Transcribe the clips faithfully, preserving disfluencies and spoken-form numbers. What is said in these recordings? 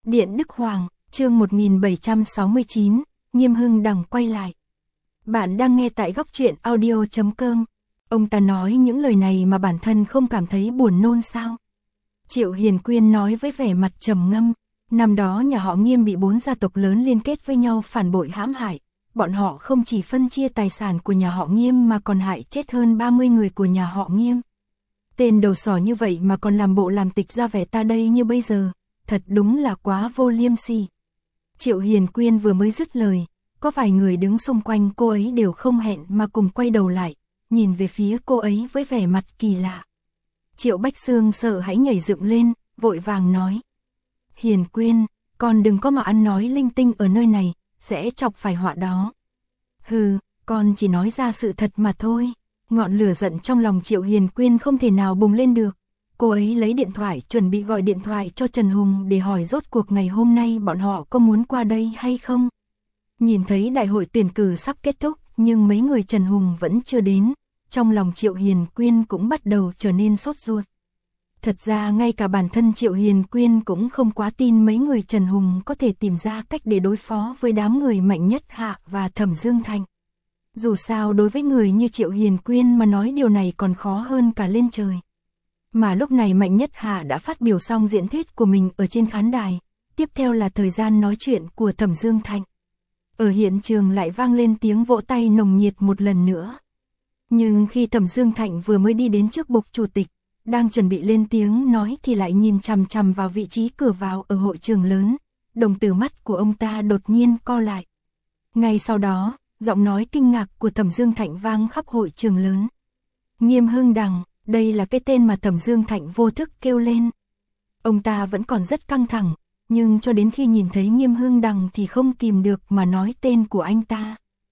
Điện Đức Hoàng, chương một nghìn bảy trăm sáu mươi chín, Nghiêm Hưng Đằng quay lại. Bạn đang nghe tại góc truyện audio chấm com. Ông ta nói những lời này mà bản thân không cảm thấy buồn nôn sao? Triệu Hiền Quyên nói với vẻ mặt trầm ngâm. Năm đó nhà họ Nghiêm bị bốn gia tộc lớn liên kết với nhau phản bội hãm hại. Bọn họ không chỉ phân chia tài sản của nhà họ Nghiêm mà còn hại chết hơn ba mươi người của nhà họ Nghiêm. Tên đầu sỏ như vậy mà còn làm bộ làm tịch ra vẻ ta đây như bây giờ. Thật đúng là quá vô liêm sỉ. Triệu Hiền Quyên vừa mới dứt lời, có vài người đứng xung quanh cô ấy đều không hẹn mà cùng quay đầu lại, nhìn về phía cô ấy với vẻ mặt kỳ lạ. Triệu Bách Xương sợ hãi nhảy dựng lên, vội vàng nói. Hiền Quyên, con đừng có mà ăn nói linh tinh ở nơi này, sẽ chọc phải họa đó. Hừ, con chỉ nói ra sự thật mà thôi. Ngọn lửa giận trong lòng Triệu Hiền Quyên không thể nào bùng lên được. Cô ấy lấy điện thoại chuẩn bị gọi điện thoại cho Trần Hùng để hỏi rốt cuộc ngày hôm nay bọn họ có muốn qua đây hay không. Nhìn thấy đại hội tuyển cử sắp kết thúc nhưng mấy người Trần Hùng vẫn chưa đến, trong lòng Triệu Hiền Quyên cũng bắt đầu trở nên sốt ruột. Thật ra ngay cả bản thân Triệu Hiền Quyên cũng không quá tin mấy người Trần Hùng có thể tìm ra cách để đối phó với đám người Mạnh Nhất Hạ và Thẩm Dương Thành. Dù sao đối với người như Triệu Hiền Quyên mà nói điều này còn khó hơn cả lên trời. Mà lúc này Mạnh Nhất Hạ đã phát biểu xong diễn thuyết của mình ở trên khán đài, tiếp theo là thời gian nói chuyện của Thẩm Dương Thành. Ở hiện trường lại vang lên tiếng vỗ tay nồng nhiệt một lần nữa. Nhưng khi Thẩm Dương Thành vừa mới đi đến trước bục chủ tịch, đang chuẩn bị lên tiếng nói thì lại nhìn chằm chằm vào vị trí cửa vào ở hội trường lớn, đồng tử mắt của ông ta đột nhiên co lại. Ngay sau đó, giọng nói kinh ngạc của Thẩm Dương Thành vang khắp hội trường lớn. Nghiêm Hưng Đằng, đây là cái tên mà Thẩm Dương Thành vô thức kêu lên. Ông ta vẫn còn rất căng thẳng, nhưng cho đến khi nhìn thấy Nghiêm Hưng Đằng thì không kìm được mà nói tên của anh ta.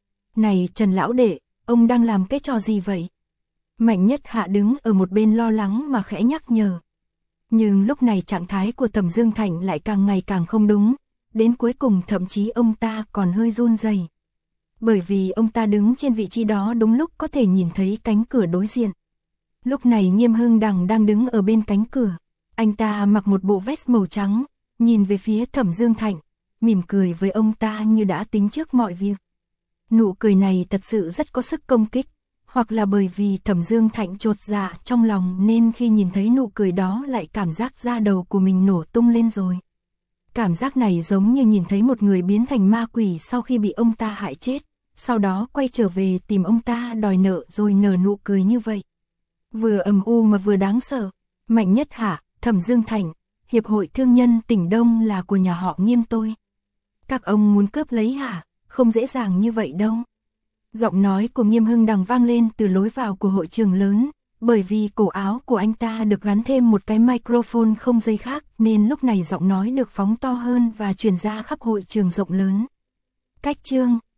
Này Trần Lão Đệ, ông đang làm cái trò gì vậy? Mạnh Nhất Hạ đứng ở một bên lo lắng mà khẽ nhắc nhở. Nhưng lúc này trạng thái của Thẩm Dương Thành lại càng ngày càng không đúng, đến cuối cùng thậm chí ông ta còn hơi run rẩy. Bởi vì ông ta đứng trên vị trí đó đúng lúc có thể nhìn thấy cánh cửa đối diện. Lúc này Nghiêm Hưng Đằng đang đứng ở bên cánh cửa, anh ta mặc một bộ vest màu trắng, nhìn về phía Thẩm Dương Thành, mỉm cười với ông ta như đã tính trước mọi việc. Nụ cười này thật sự rất có sức công kích, hoặc là bởi vì Thẩm Dương Thành chột dạ trong lòng nên khi nhìn thấy nụ cười đó lại cảm giác da đầu của mình nổ tung lên rồi. Cảm giác này giống như nhìn thấy một người biến thành ma quỷ sau khi bị ông ta hại chết, sau đó quay trở về tìm ông ta đòi nợ rồi nở nụ cười như vậy. Vừa âm u mà vừa đáng sợ. Mạnh Nhất Hạ, Thẩm Dương Thành, Hiệp hội Thương nhân tỉnh Đông là của nhà họ Nghiêm tôi. Các ông muốn cướp lấy hả? Không dễ dàng như vậy đâu. Giọng nói của Nghiêm Hưng Đằng vang lên từ lối vào của hội trường lớn, bởi vì cổ áo của anh ta được gắn thêm một cái microphone không dây khác nên lúc này giọng nói được phóng to hơn và truyền ra khắp hội trường rộng lớn. Cách chương,